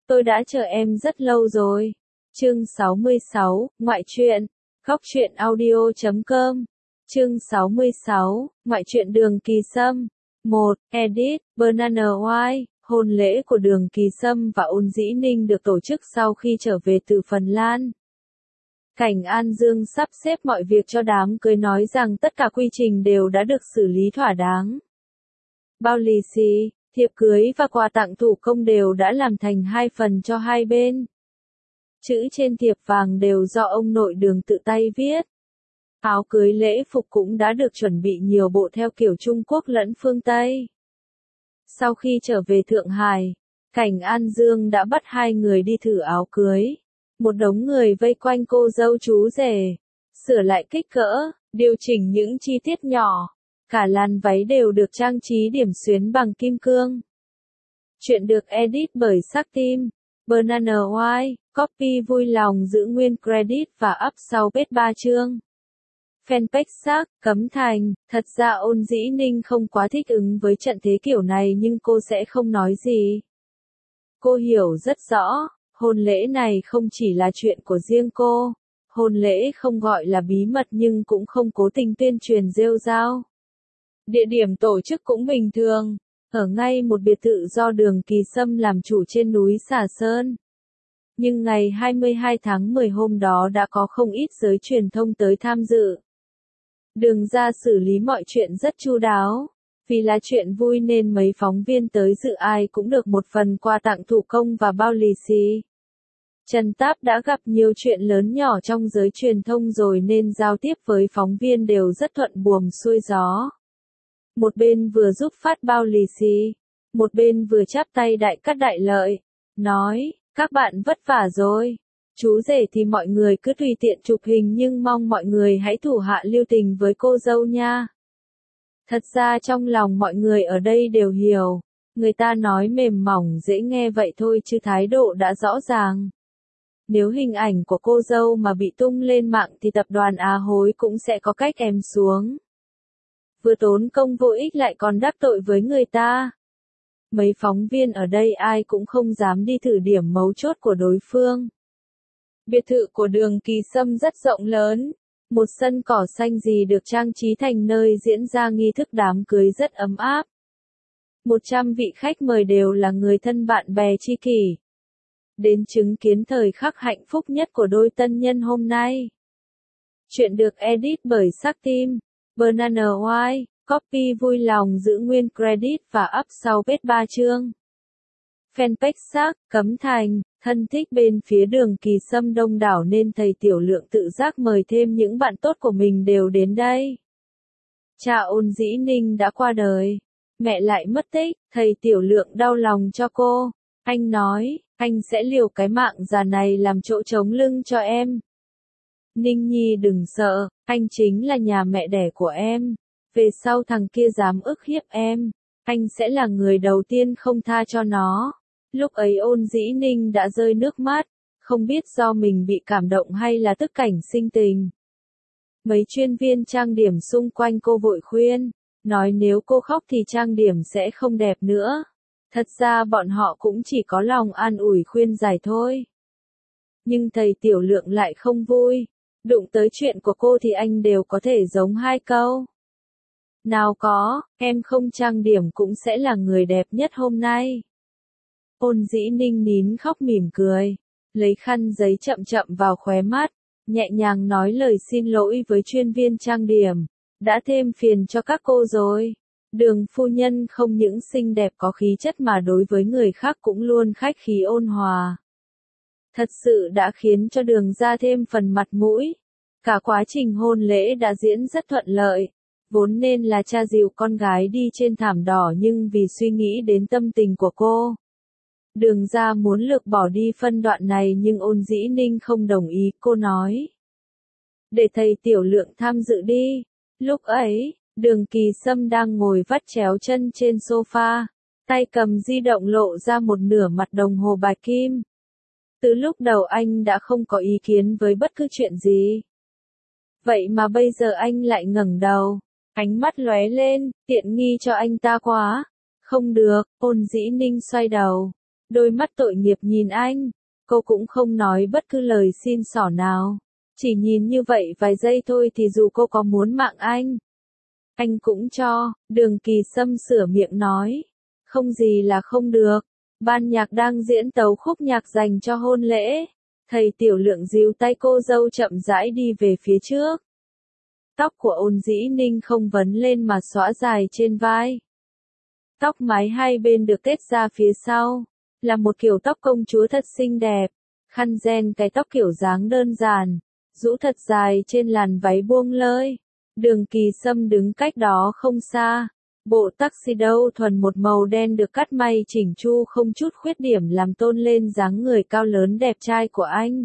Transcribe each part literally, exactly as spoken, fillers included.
Tôi đã chờ em rất lâu rồi. Chương sáu mươi sáu, Ngoại truyện. Góc truyện audio chấm com. Chương sáu mươi sáu, Ngoại truyện Đường Kỳ Sâm. một. Edit, Banana White. Hôn lễ của Đường Kỳ Sâm và Ôn Dĩ Ninh được tổ chức sau khi trở về từ Phần Lan. Cảnh An Dương sắp xếp mọi việc cho đám cưới, nói rằng tất cả quy trình đều đã được xử lý thỏa đáng. Bao lì xì, thiệp cưới và quà tặng thủ công đều đã làm thành hai phần cho hai bên. Chữ trên thiệp vàng đều do ông nội Đường tự tay viết. Áo cưới lễ phục cũng đã được chuẩn bị nhiều bộ theo kiểu Trung Quốc lẫn phương Tây. Sau khi trở về Thượng Hải, Cảnh An Dương đã bắt hai người đi thử áo cưới. Một đống người vây quanh cô dâu chú rể, sửa lại kích cỡ, điều chỉnh những chi tiết nhỏ. Cả làn váy đều được trang trí điểm xuyến bằng kim cương. Chuyện được edit bởi Sắc Tim, Banana White, copy vui lòng giữ nguyên credit và up sau page ba chương. Fanpage Sắc, Cấm Thành. Thật ra Ôn Dĩ Ninh không quá thích ứng với trận thế kiểu này nhưng cô sẽ không nói gì. Cô hiểu rất rõ, hôn lễ này không chỉ là chuyện của riêng cô. Hôn lễ không gọi là bí mật nhưng cũng không cố tình tuyên truyền rêu rao. Địa điểm tổ chức cũng bình thường, ở ngay một biệt thự do Đường Kỳ Sâm làm chủ trên núi Xà Sơn. Nhưng ngày hai mươi hai tháng mười hôm đó đã có không ít giới truyền thông tới tham dự. Đường ra xử lý mọi chuyện rất chu đáo. Vì là chuyện vui nên mấy phóng viên tới dự ai cũng được một phần quà tặng thủ công và bao lì xì. Trần Táp đã gặp nhiều chuyện lớn nhỏ trong giới truyền thông rồi nên giao tiếp với phóng viên đều rất thuận buồm xuôi gió. Một bên vừa giúp phát bao lì xì, một bên vừa chắp tay đại cát đại lợi, nói, các bạn vất vả rồi. Chú rể thì mọi người cứ tùy tiện chụp hình nhưng mong mọi người hãy thủ hạ lưu tình với cô dâu nha. Thật ra trong lòng mọi người ở đây đều hiểu, người ta nói mềm mỏng dễ nghe vậy thôi chứ thái độ đã rõ ràng. Nếu hình ảnh của cô dâu mà bị tung lên mạng thì tập đoàn Á Hối cũng sẽ có cách ém xuống. Vừa tốn công vô ích lại còn đắc tội với người ta. Mấy phóng viên ở đây ai cũng không dám đi thử điểm mấu chốt của đối phương. Biệt thự của Đường Kỳ Sâm rất rộng lớn, một sân cỏ xanh gì được trang trí thành nơi diễn ra nghi thức đám cưới rất ấm áp. Một trăm vị khách mời đều là người thân bạn bè tri kỷ. Đến chứng kiến thời khắc hạnh phúc nhất của đôi tân nhân hôm nay. Chuyện được edit bởi Sắc Tim, Banana White, copy vui lòng giữ nguyên credit và up sau page ba chương. Fanpage Sắc, Cấm Thành. Thân thích bên phía Đường Kỳ Sâm đông đảo nên thầy Tiểu Lượng tự giác mời thêm những bạn tốt của mình đều đến đây. Cha Ôn Dĩ Ninh đã qua đời, mẹ lại mất tích, thầy Tiểu Lượng đau lòng cho cô. Anh nói, anh sẽ liều cái mạng già này làm chỗ chống lưng cho em. Ninh Nhi đừng sợ, anh chính là nhà mẹ đẻ của em. Về sau thằng kia dám ức hiếp em, anh sẽ là người đầu tiên không tha cho nó. Lúc ấy Ôn Dĩ Ninh đã rơi nước mắt, không biết do mình bị cảm động hay là tức cảnh sinh tình. Mấy chuyên viên trang điểm xung quanh cô vội khuyên, nói nếu cô khóc thì trang điểm sẽ không đẹp nữa. Thật ra bọn họ cũng chỉ có lòng an ủi khuyên giải thôi. Nhưng thầy Tiểu Lượng lại không vui, đụng tới chuyện của cô thì anh đều có thể giống hai câu. Nào có, em không trang điểm cũng sẽ là người đẹp nhất hôm nay. Ôn Dĩ Ninh nín khóc mỉm cười, lấy khăn giấy chậm chậm vào khóe mắt, nhẹ nhàng nói lời xin lỗi với chuyên viên trang điểm, đã thêm phiền cho các cô rồi. Đường phu nhân không những xinh đẹp có khí chất mà đối với người khác cũng luôn khách khí ôn hòa. Thật sự đã khiến cho Đường ra thêm phần mặt mũi. Cả quá trình hôn lễ đã diễn rất thuận lợi, vốn nên là cha dìu con gái đi trên thảm đỏ nhưng vì suy nghĩ đến tâm tình của cô. Đường ra muốn lược bỏ đi phân đoạn này nhưng Ôn Dĩ Ninh không đồng ý, cô nói. Để thầy Tiểu Lượng tham dự đi. Lúc ấy, Đường Kỳ Sâm đang ngồi vắt chéo chân trên sofa, tay cầm di động lộ ra một nửa mặt đồng hồ bạch kim. Từ lúc đầu anh đã không có ý kiến với bất cứ chuyện gì. Vậy mà bây giờ anh lại ngẩng đầu, ánh mắt lóe lên, tiện nghi cho anh ta quá. Không được, Ôn Dĩ Ninh xoay đầu. Đôi mắt tội nghiệp nhìn anh, cô cũng không nói bất cứ lời xin xỏ nào. Chỉ nhìn như vậy vài giây thôi thì dù cô có muốn mạng anh, anh cũng cho. Đường Kỳ Sâm sửa miệng nói. Không gì là không được. Ban nhạc đang diễn tấu khúc nhạc dành cho hôn lễ. Thầy Tiểu Lượng díu tay cô dâu chậm rãi đi về phía trước. Tóc của Ôn Dĩ Ninh không vấn lên mà xõa dài trên vai. Tóc mái hai bên được tết ra phía sau. Là một kiểu tóc công chúa thật xinh đẹp. Khăn ren cái tóc kiểu dáng đơn giản. Rũ thật dài trên làn váy buông lơi. Đường Kỳ Sâm đứng cách đó không xa. Bộ tuxedo thuần một màu đen được cắt may chỉnh chu không chút khuyết điểm làm tôn lên dáng người cao lớn đẹp trai của anh.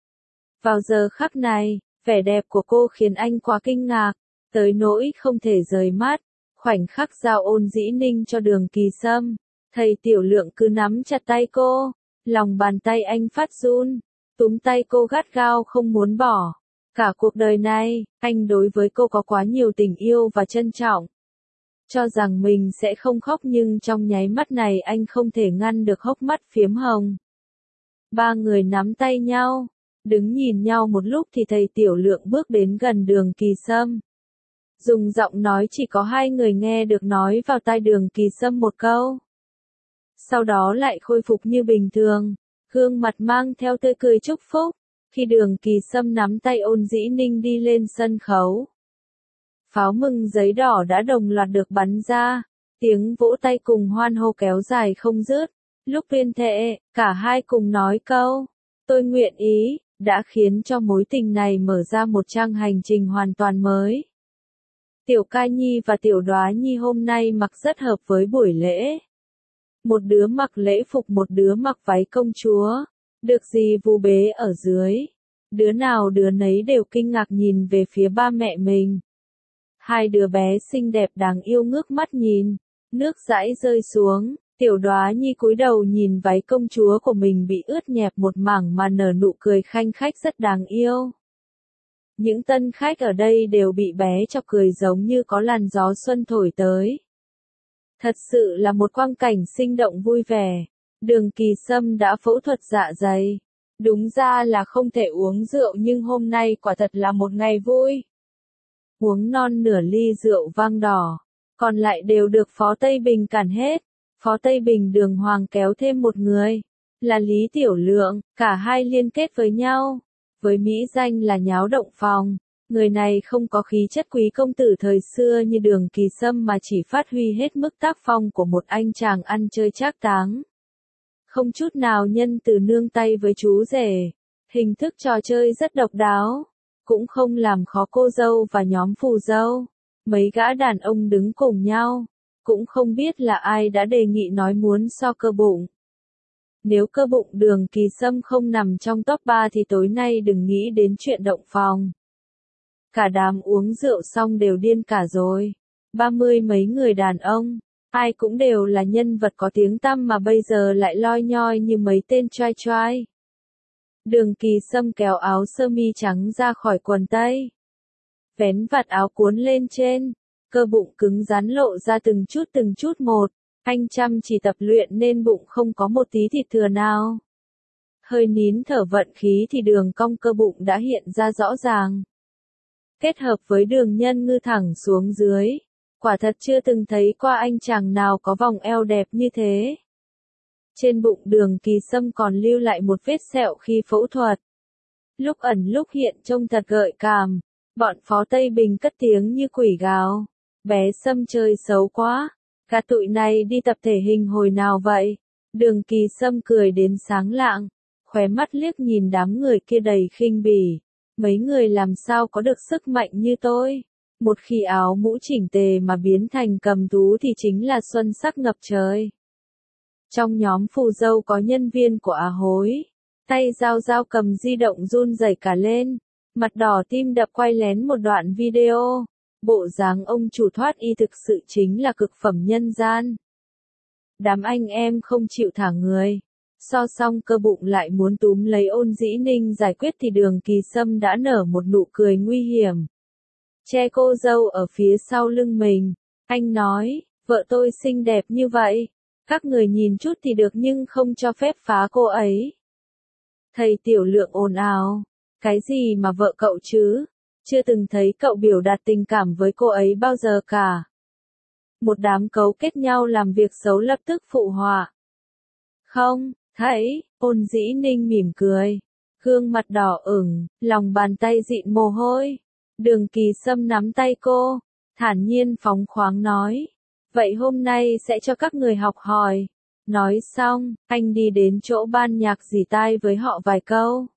Vào giờ khắc này, vẻ đẹp của cô khiến anh quá kinh ngạc, tới nỗi không thể rời mắt. Khoảnh khắc giao Ôn Dĩ Ninh cho Đường Kỳ Sâm, thầy Tiểu Lượng cứ nắm chặt tay cô, lòng bàn tay anh phát run, túm tay cô gắt gao không muốn bỏ. Cả cuộc đời này, anh đối với cô có quá nhiều tình yêu và trân trọng. Cho rằng mình sẽ không khóc nhưng trong nháy mắt này anh không thể ngăn được hốc mắt phiếm hồng. Ba người nắm tay nhau, đứng nhìn nhau một lúc thì thầy Tiểu Lượng bước đến gần Đường Kỳ Sâm. Dùng giọng nói chỉ có hai người nghe được nói vào tai Đường Kỳ Sâm một câu. Sau đó lại khôi phục như bình thường, gương mặt mang theo tươi cười chúc phúc. Khi Đường Kỳ Sâm nắm tay Ôn Dĩ Ninh đi lên sân khấu, pháo mừng giấy đỏ đã đồng loạt được bắn ra, tiếng vỗ tay cùng hoan hô kéo dài không dứt. Lúc tuyên thệ, cả hai cùng nói câu, tôi nguyện ý, đã khiến cho mối tình này mở ra một trang hành trình hoàn toàn mới. Tiểu Ca Nhi và Tiểu Đoá Nhi hôm nay mặc rất hợp với buổi lễ. Một đứa mặc lễ phục, một đứa mặc váy công chúa. Được gì vu bế ở dưới. Đứa nào đứa nấy đều kinh ngạc nhìn về phía ba mẹ mình. Hai đứa bé xinh đẹp đáng yêu ngước mắt nhìn. Nước dãi rơi xuống. Tiểu Đoá Nhi cúi đầu nhìn váy công chúa của mình bị ướt nhẹp một mảng mà nở nụ cười khanh khách rất đáng yêu. Những tân khách ở đây đều bị bé chọc cười giống như có làn gió xuân thổi tới. Thật sự là một quang cảnh sinh động vui vẻ. Đường Kỳ Sâm đã phẫu thuật dạ dày. Đúng ra là không thể uống rượu nhưng hôm nay quả thật là một ngày vui. Uống non nửa ly rượu vang đỏ, còn lại đều được Phó Tây Bình cản hết. Phó Tây Bình đường hoàng kéo thêm một người, là Lý Tiểu Lượng, cả hai liên kết với nhau. Với mỹ danh là nháo động phòng, người này không có khí chất quý công tử thời xưa như Đường Kỳ Sâm mà chỉ phát huy hết mức tác phong của một anh chàng ăn chơi trác táng. Không chút nào nhân từ nương tay với chú rể, hình thức trò chơi rất độc đáo, cũng không làm khó cô dâu và nhóm phù dâu. Mấy gã đàn ông đứng cùng nhau, cũng không biết là ai đã đề nghị nói muốn so cơ bụng. Nếu cơ bụng Đường Kỳ Sâm không nằm trong top ba thì tối nay đừng nghĩ đến chuyện động phòng. Cả đám uống rượu xong đều điên cả rồi. Ba mươi mấy người đàn ông, ai cũng đều là nhân vật có tiếng tăm mà bây giờ lại loi nhoi như mấy tên trai trai. Đường Kỳ Sâm kéo áo sơ mi trắng ra khỏi quần tây. Vén vạt áo cuốn lên trên, cơ bụng cứng rắn lộ ra từng chút từng chút một. Anh chăm chỉ tập luyện nên bụng không có một tí thịt thừa nào. Hơi nín thở vận khí thì đường cong cơ bụng đã hiện ra rõ ràng. Kết hợp với đường nhân ngư thẳng xuống dưới, quả thật chưa từng thấy qua anh chàng nào có vòng eo đẹp như thế. Trên bụng Đường Kỳ Sâm còn lưu lại một vết sẹo khi phẫu thuật. Lúc ẩn lúc hiện trông thật gợi cảm, bọn Phó Tây Bình cất tiếng như quỷ gào. Bé Sâm chơi xấu quá. Cả tụi này đi tập thể hình hồi nào vậy? Đường Kỳ Sâm cười đến sáng lạng, khóe mắt liếc nhìn đám người kia đầy khinh bỉ. Mấy người làm sao có được sức mạnh như tôi? Một khi áo mũ chỉnh tề mà biến thành cầm tú thì chính là xuân sắc ngập trời. Trong nhóm phù dâu có nhân viên của Á Hối. Tay dao dao cầm di động run rẩy cả lên. Mặt đỏ tim đập quay lén một đoạn video. Bộ dáng ông chủ thoát y thực sự chính là cực phẩm nhân gian. Đám anh em không chịu thả người. So xong cơ bụng lại muốn túm lấy Ôn Dĩ Ninh giải quyết thì Đường Kỳ Sâm đã nở một nụ cười nguy hiểm. Che cô dâu ở phía sau lưng mình. Anh nói, vợ tôi xinh đẹp như vậy. Các người nhìn chút thì được nhưng không cho phép phá cô ấy. Thầy Tiểu Lượng ồn ào. Cái gì mà vợ cậu chứ? Chưa từng thấy cậu biểu đạt tình cảm với cô ấy bao giờ cả. Một đám cấu kết nhau làm việc xấu lập tức phụ họa. Không, thấy, Ôn Dĩ Ninh mỉm cười. Gương mặt đỏ ửng, lòng bàn tay dịn mồ hôi. Đường Kỳ Sâm nắm tay cô, thản nhiên phóng khoáng nói. Vậy hôm nay sẽ cho các người học hỏi. Nói xong, anh đi đến chỗ ban nhạc rỉ tai với họ vài câu.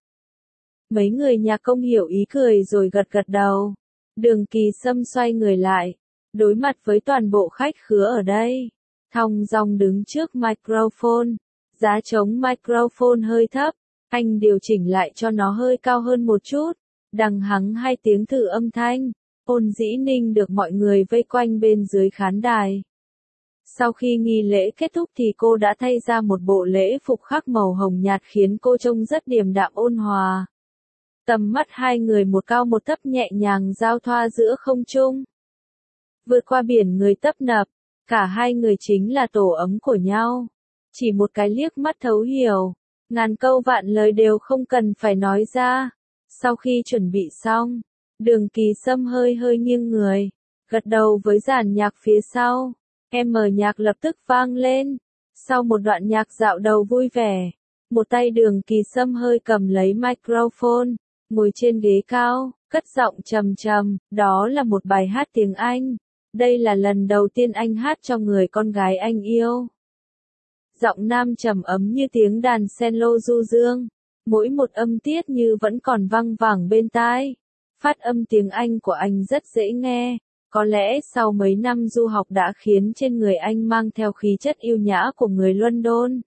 Mấy người nhạc công hiểu ý cười rồi gật gật đầu. Đường Kỳ Sâm xoay người lại, đối mặt với toàn bộ khách khứa ở đây. Thong dong đứng trước microphone. Giá trống microphone hơi thấp, anh điều chỉnh lại cho nó hơi cao hơn một chút. Đằng hắng hai tiếng thử âm thanh. Ôn Dĩ Ninh được mọi người vây quanh bên dưới khán đài. Sau khi nghi lễ kết thúc thì cô đã thay ra một bộ lễ phục khắc màu hồng nhạt khiến cô trông rất điềm đạm ôn hòa. Tầm mắt hai người một cao một thấp nhẹ nhàng giao thoa giữa không trung. Vượt qua biển người tấp nập, cả hai người chính là tổ ấm của nhau. Chỉ một cái liếc mắt thấu hiểu, ngàn câu vạn lời đều không cần phải nói ra. Sau khi chuẩn bị xong, Đường Kỳ Sâm hơi hơi nghiêng người, gật đầu với dàn nhạc phía sau. Em mở nhạc lập tức vang lên. Sau một đoạn nhạc dạo đầu vui vẻ, một tay Đường Kỳ Sâm hơi cầm lấy microphone, ngồi trên ghế cao, cất giọng trầm trầm, đó là một bài hát tiếng Anh. Đây là lần đầu tiên anh hát cho người con gái anh yêu. Giọng nam trầm ấm như tiếng đàn cello du dương, mỗi một âm tiết như vẫn còn văng vẳng bên tai. Phát âm tiếng Anh của anh rất dễ nghe, có lẽ sau mấy năm du học đã khiến trên người anh mang theo khí chất yêu nhã của người London.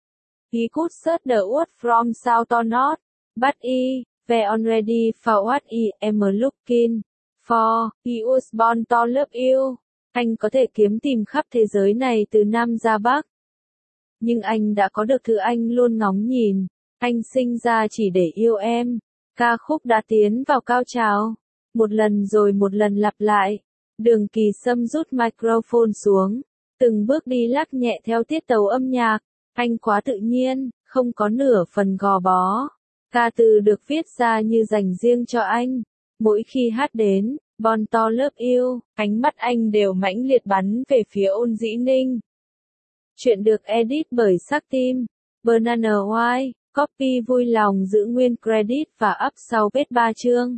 He could search the world from south or north, but he, were already for what I am looking for, he was born to love you. Anh có thể kiếm tìm khắp thế giới này từ Nam ra Bắc. Nhưng anh đã có được thứ anh luôn ngóng nhìn. Anh sinh ra chỉ để yêu em. Ca khúc đã tiến vào cao trào. Một lần rồi một lần lặp lại. Đường Kỳ Sâm rút microphone xuống. Từng bước đi lắc nhẹ theo tiết tấu âm nhạc. Anh quá tự nhiên, không có nửa phần gò bó. Ca từ được viết ra như dành riêng cho anh. Mỗi khi hát đến, Born to Love You, ánh mắt anh đều mãnh liệt bắn về phía Ôn Dĩ Ninh. Chuyện được edit bởi Sắc Tim, Banana White, copy vui lòng giữ nguyên credit và up sau page ba chương.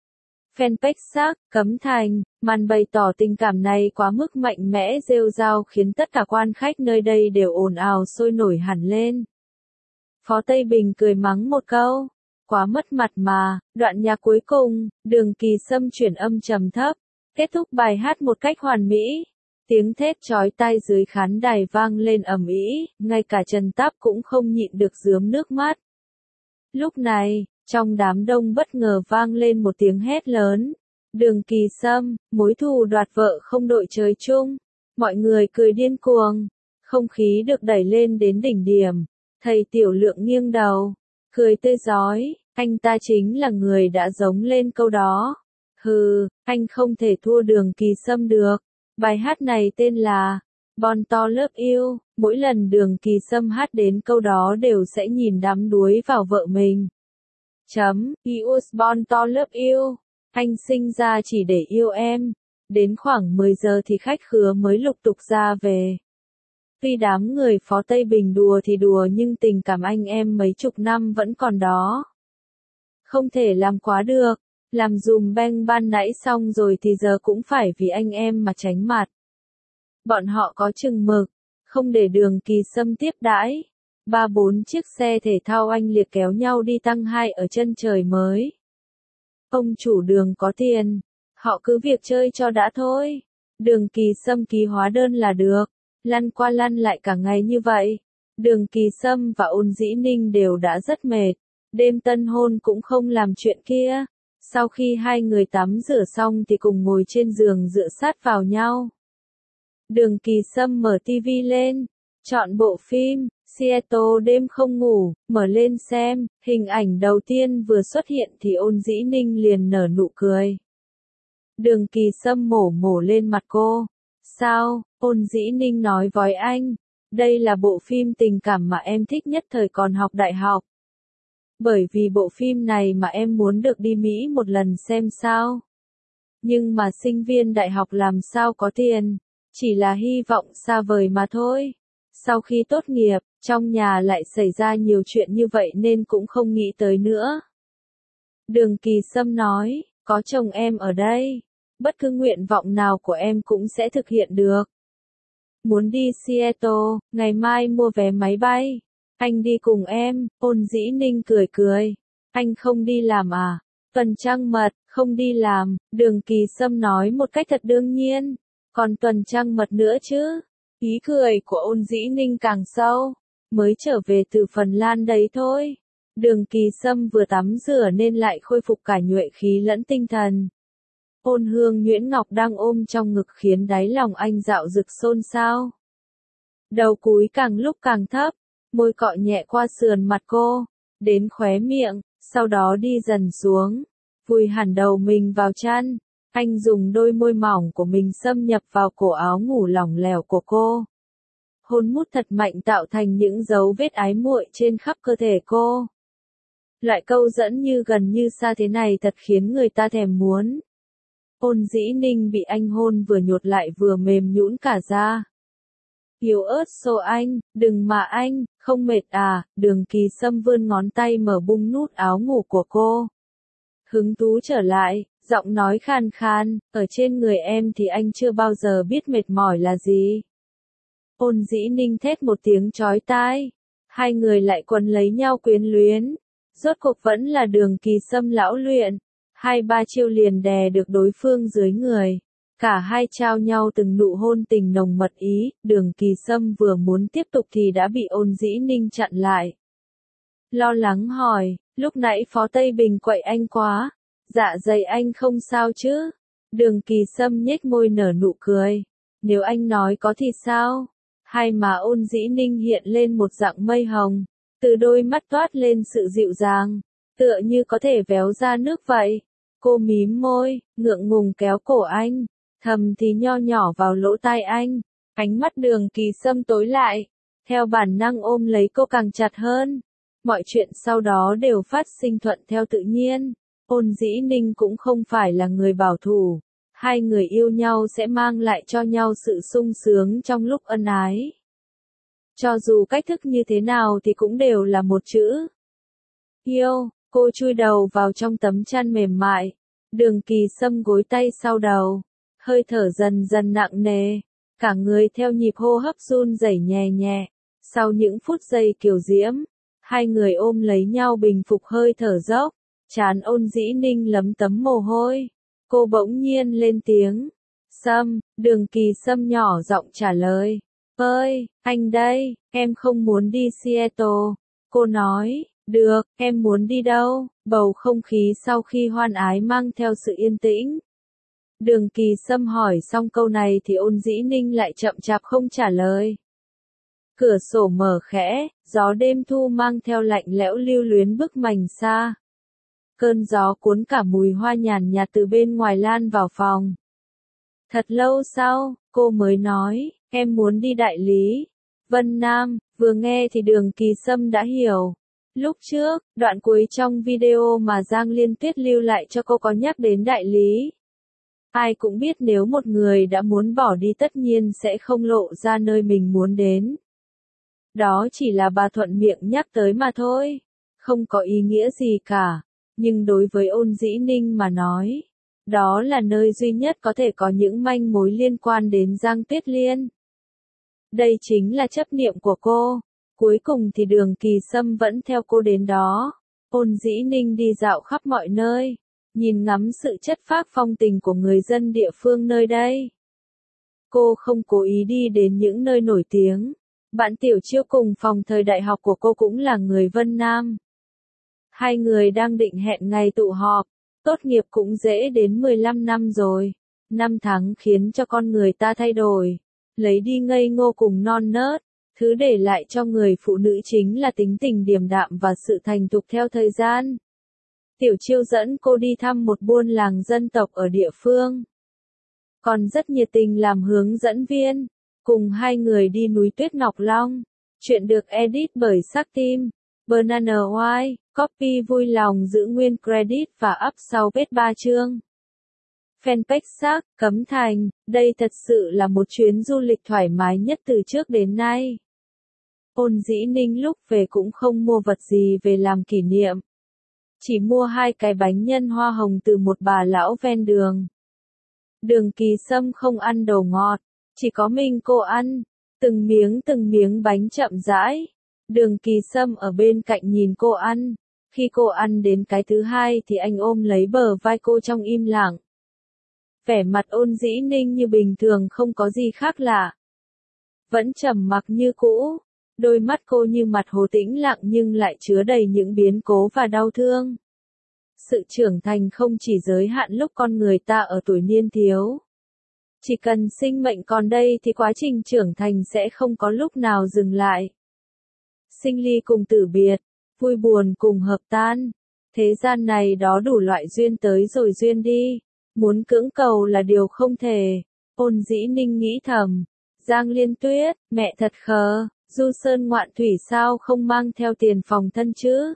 Fanpage Sắc, Cấm Thành, màn bày tỏ tình cảm này quá mức mạnh mẽ rêu rao khiến tất cả quan khách nơi đây đều ồn ào sôi nổi hẳn lên. Phó Tây Bình cười mắng một câu. Quá mất mặt mà. Đoạn nhạc cuối cùng, Đường Kỳ Sâm chuyển âm trầm thấp, kết thúc bài hát một cách hoàn mỹ. Tiếng thét chói tai dưới khán đài vang lên ầm ĩ, ngay cả Trần Táp cũng không nhịn được rướm nước mắt. Lúc này, trong đám đông bất ngờ vang lên một tiếng hét lớn. Đường Kỳ Sâm, mối thù đoạt vợ không đội trời chung. Mọi người cười điên cuồng. Không khí được đẩy lên đến đỉnh điểm. Thầy Tiểu Lượng nghiêng đầu, cười tươi rói, anh ta chính là người đã giống lên câu đó. Hừ, anh không thể thua Đường Kỳ Sâm được. Bài hát này tên là Born to Love You, mỗi lần Đường Kỳ Sâm hát đến câu đó đều sẽ nhìn đắm đuối vào vợ mình. Chấm, he was born to love you, anh sinh ra chỉ để yêu em. Đến khoảng mười giờ thì khách khứa mới lục tục ra về. Tuy đám người Phó Tây Bình đùa thì đùa nhưng tình cảm anh em mấy chục năm vẫn còn đó. Không thể làm quá được, làm dùm beng ban nãy xong rồi thì giờ cũng phải vì anh em mà tránh mặt. Bọn họ có chừng mực, không để Đường Kỳ Sâm tiếp đãi. Ba bốn chiếc xe thể thao anh liệt kéo nhau đi tăng hai ở chân trời mới. Ông chủ Đường có tiền, họ cứ việc chơi cho đã thôi. Đường Kỳ Sâm ký hóa đơn là được. Lăn qua lăn lại cả ngày như vậy. Đường Kỳ Sâm và Ôn Dĩ Ninh đều đã rất mệt. Đêm tân hôn cũng không làm chuyện kia. Sau khi hai người tắm rửa xong thì cùng ngồi trên giường dựa sát vào nhau. Đường Kỳ Sâm mở tivi lên. Chọn bộ phim Seattle đêm không ngủ, mở lên xem. Hình ảnh đầu tiên vừa xuất hiện thì Ôn Dĩ Ninh liền nở nụ cười. Đường Kỳ Sâm mổ mổ lên mặt cô. Sao? Ôn Dĩ Ninh nói với anh. Đây là bộ phim tình cảm mà em thích nhất thời còn học đại học. Bởi vì bộ phim này mà em muốn được đi Mỹ một lần xem sao. Nhưng mà sinh viên đại học làm sao có tiền, chỉ là hy vọng xa vời mà thôi. Sau khi tốt nghiệp, trong nhà lại xảy ra nhiều chuyện như vậy nên cũng không nghĩ tới nữa. Đường Kỳ Sâm nói, có chồng em ở đây, bất cứ nguyện vọng nào của em cũng sẽ thực hiện được. Muốn đi Seattle, ngày mai mua vé máy bay. Anh đi cùng em, Ôn Dĩ Ninh cười cười. Anh không đi làm à? Tuần Trăng Mật, không đi làm, Đường Kỳ Sâm nói một cách thật đương nhiên. Còn Tuần Trăng Mật nữa chứ? Ý cười của Ôn Dĩ Ninh càng sâu. Mới trở về từ Phần Lan đấy thôi. Đường Kỳ Sâm vừa tắm rửa nên lại khôi phục cả nhuệ khí lẫn tinh thần. Ôn Hương Nhuyễn Ngọc đang ôm trong ngực khiến đáy lòng anh dạo dực xôn xao. Đầu cúi càng lúc càng thấp, môi cọ nhẹ qua sườn mặt cô, đến khóe miệng, sau đó đi dần xuống, vùi hẳn đầu mình vào chăn. Anh dùng đôi môi mỏng của mình xâm nhập vào cổ áo ngủ lỏng lẻo của cô. Hôn mút thật mạnh tạo thành những dấu vết ái muội trên khắp cơ thể cô. Loại câu dẫn như gần như xa thế này thật khiến người ta thèm muốn. Ôn Dĩ Ninh bị anh hôn vừa nhột lại vừa mềm nhũn cả da. Yếu ớt xô anh, đừng mà anh, không mệt à? Đường Kỳ Sâm vươn ngón tay mở bung nút áo ngủ của cô. Hứng thú trở lại, giọng nói khan khan, ở trên người em thì anh chưa bao giờ biết mệt mỏi là gì. Ôn Dĩ Ninh thét một tiếng chói tai. Hai người lại quấn lấy nhau quyến luyến. Rốt cuộc vẫn là Đường Kỳ Sâm lão luyện. Hai ba chiêu liền đè được đối phương dưới người. Cả hai trao nhau từng nụ hôn tình nồng mật ý, Đường Kỳ Sâm vừa muốn tiếp tục thì đã bị Ôn Dĩ Ninh chặn lại. Lo lắng hỏi, lúc nãy Phó Tây Bình quậy anh quá, dạ dày anh không sao chứ? Đường Kỳ Sâm nhếch môi nở nụ cười, nếu anh nói có thì sao? Hai má Ôn Dĩ Ninh hiện lên một dạng mây hồng, từ đôi mắt toát lên sự dịu dàng, tựa như có thể véo ra nước vậy. Cô mím môi, ngượng ngùng kéo cổ anh, thầm thì nho nhỏ vào lỗ tai anh. Ánh mắt Đường Kỳ Sâm tối lại, theo bản năng ôm lấy cô càng chặt hơn. Mọi chuyện sau đó đều phát sinh thuận theo tự nhiên. Ôn Dĩ Ninh cũng không phải là người bảo thủ. Hai người yêu nhau sẽ mang lại cho nhau sự sung sướng trong lúc ân ái. Cho dù cách thức như thế nào thì cũng đều là một chữ. Yêu. Cô chui đầu vào trong tấm chăn mềm mại. Đường Kỳ Sâm gối tay sau đầu. Hơi thở dần dần nặng nề. Cả người theo nhịp hô hấp run rẩy nhẹ nhẹ. Sau những phút giây kiều diễm, hai người ôm lấy nhau bình phục hơi thở dốc. Trán Ôn Dĩ Ninh lấm tấm mồ hôi. Cô bỗng nhiên lên tiếng. Sâm, Đường Kỳ Sâm nhỏ giọng trả lời. Ơi, anh đây, em không muốn đi Seattle. Cô nói. Được, em muốn đi đâu? Bầu không khí sau khi hoan ái mang theo sự yên tĩnh. Đường Kỳ Sâm hỏi xong câu này thì Ôn Dĩ Ninh lại chậm chạp không trả lời. Cửa sổ mở khẽ, gió đêm thu mang theo lạnh lẽo lưu luyến bức mành xa. Cơn gió cuốn cả mùi hoa nhàn nhạt từ bên ngoài lan vào phòng. Thật lâu sau, cô mới nói, em muốn đi đại lý. Vân Nam, vừa nghe thì Đường Kỳ Sâm đã hiểu. Lúc trước, đoạn cuối trong video mà Giang Liên Tuyết lưu lại cho cô có nhắc đến đại lý. Ai cũng biết nếu một người đã muốn bỏ đi tất nhiên sẽ không lộ ra nơi mình muốn đến. Đó chỉ là bà thuận miệng nhắc tới mà thôi, không có ý nghĩa gì cả. Nhưng đối với Ôn Dĩ Ninh mà nói, đó là nơi duy nhất có thể có những manh mối liên quan đến Giang Tuyết Liên. Đây chính là chấp niệm của cô. Cuối cùng thì Đường Kỳ Sâm vẫn theo cô đến đó. Ôn Dĩ Ninh đi dạo khắp mọi nơi, nhìn ngắm sự chất phác phong tình của người dân địa phương nơi đây. Cô không cố ý đi đến những nơi nổi tiếng. Bạn Tiểu Chiêu cùng phòng thời đại học của cô cũng là người Vân Nam. Hai người đang định hẹn ngày tụ họp. Tốt nghiệp cũng dễ đến mười lăm năm rồi. Năm tháng khiến cho con người ta thay đổi. Lấy đi ngây ngô cùng non nớt. Thứ để lại cho người phụ nữ chính là tính tình điềm đạm và sự thành thục theo thời gian. Tiểu Chiêu dẫn cô đi thăm một buôn làng dân tộc ở địa phương. Còn rất nhiệt tình làm hướng dẫn viên. cùng hai người đi núi Tuyết Ngọc Long. Chuyện được edit bởi Sắc Tim, Banana White, copy vui lòng giữ nguyên credit và up sau page ba chương. Fanpage Sắc, Cấm Thành, đây thật sự là một chuyến du lịch thoải mái nhất từ trước đến nay. Ôn Dĩ Ninh lúc về cũng không mua vật gì về làm kỷ niệm. Chỉ mua hai cái bánh nhân hoa hồng từ một bà lão ven đường. Đường Kỳ Sâm không ăn đồ ngọt, chỉ có mình cô ăn, từng miếng từng miếng bánh chậm rãi. Đường Kỳ Sâm ở bên cạnh nhìn cô ăn, khi cô ăn đến cái thứ hai thì anh ôm lấy bờ vai cô trong im lặng. Vẻ mặt Ôn Dĩ Ninh như bình thường không có gì khác lạ. Vẫn trầm mặc như cũ, đôi mắt cô như mặt hồ tĩnh lặng nhưng lại chứa đầy những biến cố và đau thương. Sự trưởng thành không chỉ giới hạn lúc con người ta ở tuổi niên thiếu. Chỉ cần sinh mệnh còn đây thì quá trình trưởng thành sẽ không có lúc nào dừng lại. Sinh ly cùng tử biệt, vui buồn cùng hợp tan. Thế gian này đó đủ loại duyên tới rồi duyên đi. Muốn cưỡng cầu là điều không thể. Ôn Dĩ Ninh nghĩ thầm. Giang Liên Tuyết, mẹ thật khờ. Du sơn ngoạn thủy sao không mang theo tiền phòng thân chứ?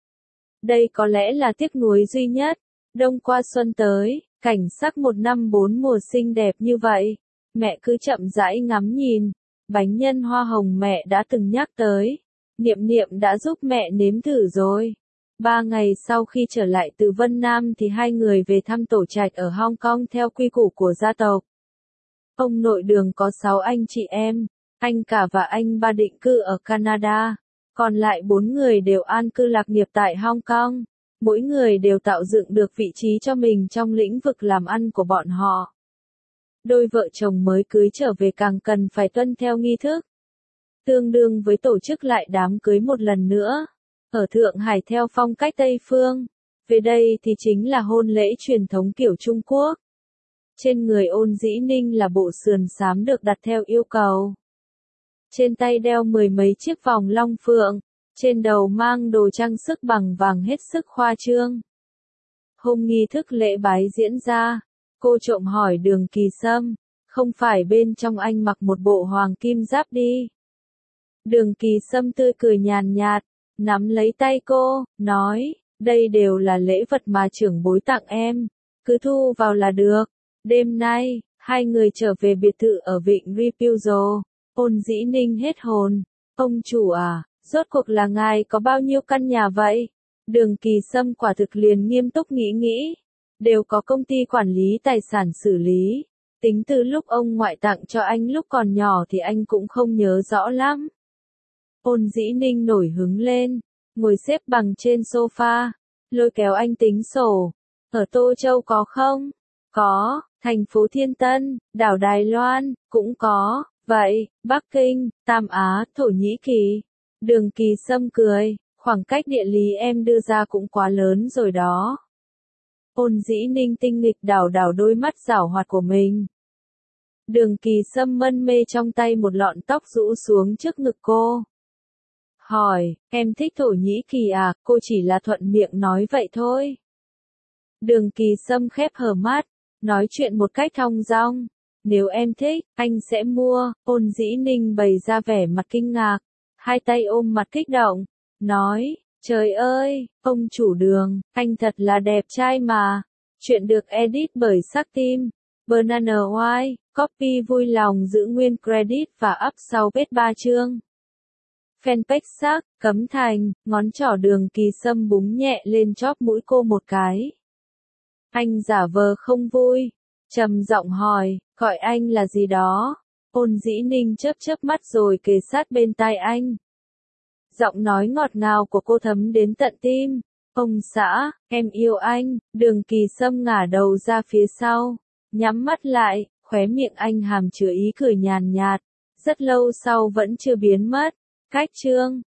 Đây có lẽ là tiếc nuối duy nhất. Đông qua xuân tới, cảnh sắc một năm bốn mùa xinh đẹp như vậy. Mẹ cứ chậm rãi ngắm nhìn. Bánh nhân hoa hồng mẹ đã từng nhắc tới. Niệm Niệm đã giúp mẹ nếm thử rồi. Ba ngày sau khi trở lại từ Vân Nam thì hai người về thăm tổ trạch ở Hong Kong theo quy củ của gia tộc. Ông nội Đường có sáu anh chị em. Anh cả và anh ba định cư ở Canada, còn lại bốn người đều an cư lạc nghiệp tại Hong Kong. Mỗi người đều tạo dựng được vị trí cho mình trong lĩnh vực làm ăn của bọn họ. Đôi vợ chồng mới cưới trở về càng cần phải tuân theo nghi thức. Tương đương với tổ chức lại đám cưới một lần nữa. Ở Thượng Hải theo phong cách Tây Phương. Về đây thì chính là hôn lễ truyền thống kiểu Trung Quốc. Trên người Ôn Dĩ Ninh là bộ sườn xám được đặt theo yêu cầu. Trên tay đeo mười mấy chiếc vòng long phượng, trên đầu mang đồ trang sức bằng vàng hết sức khoa trương. Hôm nghi thức lễ bái diễn ra, cô trộm hỏi Đường Kỳ Sâm, không phải bên trong anh mặc một bộ hoàng kim giáp đi. Đường Kỳ Sâm tươi cười nhàn nhạt, nắm lấy tay cô, nói, đây đều là lễ vật mà trưởng bối tặng em, cứ thu vào là được. Đêm nay, hai người trở về biệt thự ở vịnh Refugio. Ôn Dĩ Ninh hết hồn. Ông chủ à, rốt cuộc là ngài có bao nhiêu căn nhà vậy? Đường Kỳ Sâm quả thực liền nghiêm túc nghĩ nghĩ. Đều có công ty quản lý tài sản xử lý. Tính từ lúc ông ngoại tặng cho anh lúc còn nhỏ thì anh cũng không nhớ rõ lắm. Ôn Dĩ Ninh nổi hứng lên, ngồi xếp bằng trên sofa, lôi kéo anh tính sổ. Ở Tô Châu có không? Có. Thành phố Thiên Tân, đảo Đài Loan, cũng có. Vậy, Bắc Kinh, Tam Á, Thổ Nhĩ Kỳ. Đường Kỳ Sâm cười, khoảng cách địa lý em đưa ra cũng quá lớn rồi đó. Ôn Dĩ Ninh tinh nghịch đảo đảo đôi mắt giảo hoạt của mình. Đường Kỳ Sâm mân mê trong tay một lọn tóc rũ xuống trước ngực cô. Hỏi, em thích Thổ Nhĩ Kỳ à, cô chỉ là thuận miệng nói vậy thôi. Đường Kỳ Sâm khép hờ mắt, nói chuyện một cách thong dong. Nếu em thích, anh sẽ mua. Ôn Dĩ Ninh bày ra vẻ mặt kinh ngạc, hai tay ôm mặt kích động, nói, trời ơi, ông chủ Đường, anh thật là đẹp trai mà. Chuyện được edit bởi Sắc Tim, Banana White, copy vui lòng giữ nguyên credit và up sau page ba chương. Fanpage Sắc, Cấm Thành, ngón trỏ Đường Kỳ Sâm búng nhẹ lên chóp mũi cô một cái. Anh giả vờ không vui, trầm giọng hỏi, gọi anh là gì đó? Ôn Dĩ Ninh chớp chớp mắt rồi kề sát bên tai anh. Giọng nói ngọt ngào của cô thấm đến tận tim. Ông xã, em yêu anh. Đường Kỳ Sâm ngả đầu ra phía sau, nhắm mắt lại, khóe miệng anh hàm chứa ý cười nhàn nhạt. Rất lâu sau vẫn chưa biến mất. Cách chương